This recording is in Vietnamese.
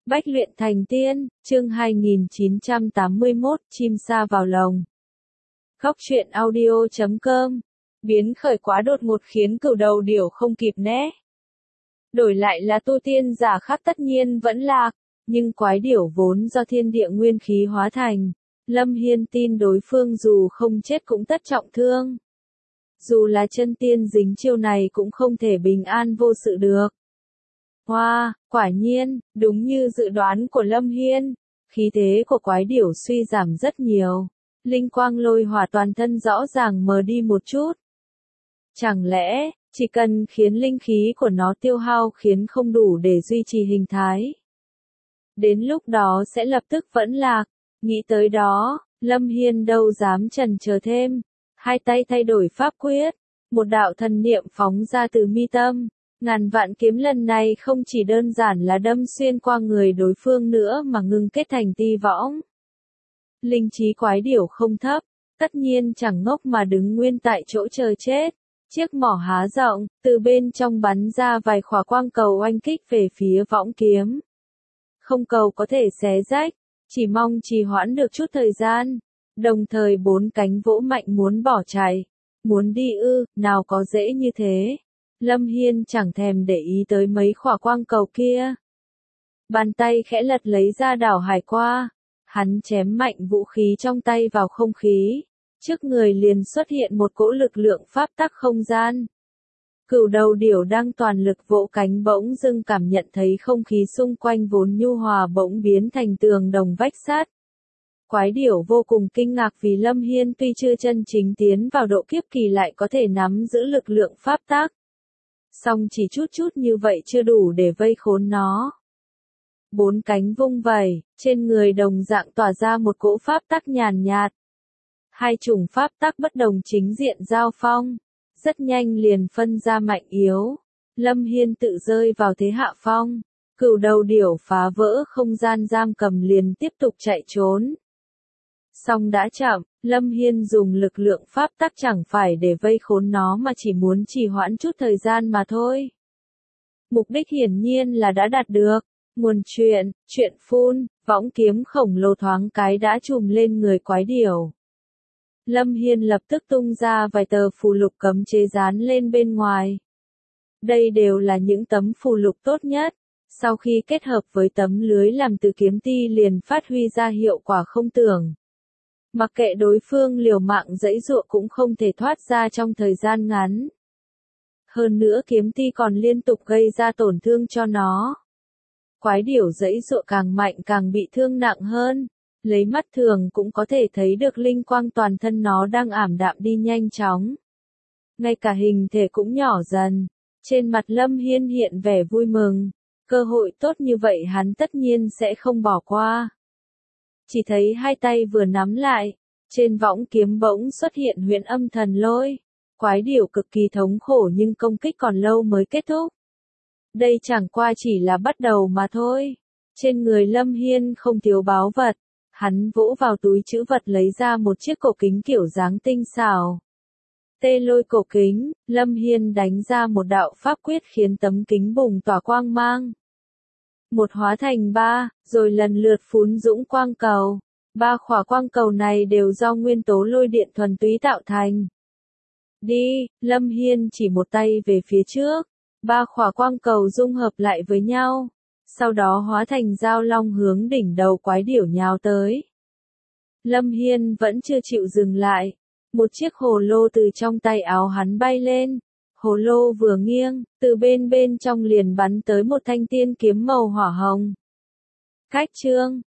Bách luyện thành tiên, chương 2981, chim sa vào lồng. Góc truyện audio.com. Biến khởi quá đột ngột khiến cửu đầu điểu không kịp né. Đổi lại là tu tiên giả khác tất nhiên vẫn lạc, nhưng quái điểu vốn do thiên địa nguyên khí hóa thành. Lâm Hiên tin đối phương dù không chết cũng tất trọng thương. Dù là chân tiên dính chiêu này cũng không thể bình an vô sự được. Hoa, quả nhiên, đúng như dự đoán của Lâm Hiên, khí thế của quái điểu suy giảm rất nhiều. Linh quang lôi hỏa toàn thân rõ ràng mờ đi một chút. Chẳng lẽ, chỉ cần khiến linh khí của nó tiêu hao khiến không đủ để duy trì hình thái. Đến lúc đó sẽ lập tức vẫn lạc. Nghĩ tới đó, Lâm Hiên đâu dám chần chờ thêm. Hai tay thay đổi pháp quyết. Một đạo thần niệm phóng ra từ mi tâm. Ngàn vạn kiếm lần này không chỉ đơn giản là đâm xuyên qua người đối phương nữa mà ngưng kết thành ti võng. Linh trí quái điểu không thấp, tất nhiên chẳng ngốc mà đứng nguyên tại chỗ chờ chết. Chiếc mỏ há rộng, từ bên trong bắn ra vài khỏa quang cầu oanh kích về phía võng kiếm. Không cầu có thể xé rách, chỉ mong trì hoãn được chút thời gian. Đồng thời bốn cánh vỗ mạnh muốn bỏ chạy. Muốn đi ư, nào có dễ như thế. Lâm Hiên chẳng thèm để ý tới mấy khỏa quang cầu kia. Bàn tay khẽ lật lấy ra đảo hải qua. Hắn chém mạnh vũ khí trong tay vào không khí. Trước người liền xuất hiện một cỗ lực lượng pháp tắc không gian. Cửu đầu điểu đang toàn lực vỗ cánh bỗng dưng cảm nhận thấy không khí xung quanh vốn nhu hòa bỗng biến thành tường đồng vách sắt. Quái điểu vô cùng kinh ngạc vì Lâm Hiên tuy chưa chân chính tiến vào độ kiếp kỳ lại có thể nắm giữ lực lượng pháp tắc. Song chỉ chút như vậy chưa đủ để vây khốn nó. Bốn cánh vung vẩy, trên người đồng dạng tỏa ra một cỗ pháp tắc nhàn nhạt. Hai chủng pháp tắc bất đồng chính diện giao phong, rất nhanh liền phân ra mạnh yếu. Lâm Hiên tự rơi vào thế hạ phong, cửu đầu điểu phá vỡ không gian giam cầm liền tiếp tục chạy trốn. Song đã chậm, Lâm Hiên dùng lực lượng pháp tắc chẳng phải để vây khốn nó mà chỉ muốn trì hoãn chút thời gian mà thôi. Mục đích hiển nhiên là đã đạt được. Nguồn chuyện phun, võng kiếm khổng lồ thoáng cái đã trùm lên người quái điểu. Lâm Hiên lập tức tung ra vài tờ phù lục cấm chế dán lên bên ngoài. Đây đều là những tấm phù lục tốt nhất. Sau khi kết hợp với tấm lưới làm từ kiếm ti liền phát huy ra hiệu quả không tưởng. Mặc kệ đối phương liều mạng giãy giụa cũng không thể thoát ra trong thời gian ngắn. Hơn nữa kiếm ti còn liên tục gây ra tổn thương cho nó. Quái điểu giãy giụa càng mạnh càng bị thương nặng hơn. Lấy mắt thường cũng có thể thấy được linh quang toàn thân nó đang ảm đạm đi nhanh chóng. Ngay cả hình thể cũng nhỏ dần. Trên mặt Lâm Hiên hiện vẻ vui mừng. Cơ hội tốt như vậy hắn tất nhiên sẽ không bỏ qua. Chỉ thấy hai tay vừa nắm lại, trên võng kiếm bỗng xuất hiện huyễn âm thần lôi. Quái điểu cực kỳ thống khổ nhưng công kích còn lâu mới kết thúc. Đây chẳng qua chỉ là bắt đầu mà thôi. Trên người Lâm Hiên không thiếu báu vật. Hắn vỗ vào túi trữ vật lấy ra một chiếc cổ kính kiểu dáng tinh xảo. Tê lôi cổ kính, Lâm Hiên đánh ra một đạo pháp quyết khiến tấm kính bùng tỏa quang mang. Một hóa thành ba, rồi lần lượt phún dũng quang cầu. Ba khỏa quang cầu này đều do nguyên tố lôi điện thuần túy tạo thành. Đi, Lâm Hiên chỉ một tay về phía trước. Ba khỏa quang cầu dung hợp lại với nhau. Sau đó hóa thành dao long hướng đỉnh đầu quái điểu nhào tới. Lâm Hiên vẫn chưa chịu dừng lại. Một chiếc hồ lô từ trong tay áo hắn bay lên. Hồ lô vừa nghiêng, từ bên trong liền bắn tới một thanh tiên kiếm màu hỏa hồng. Cách chương,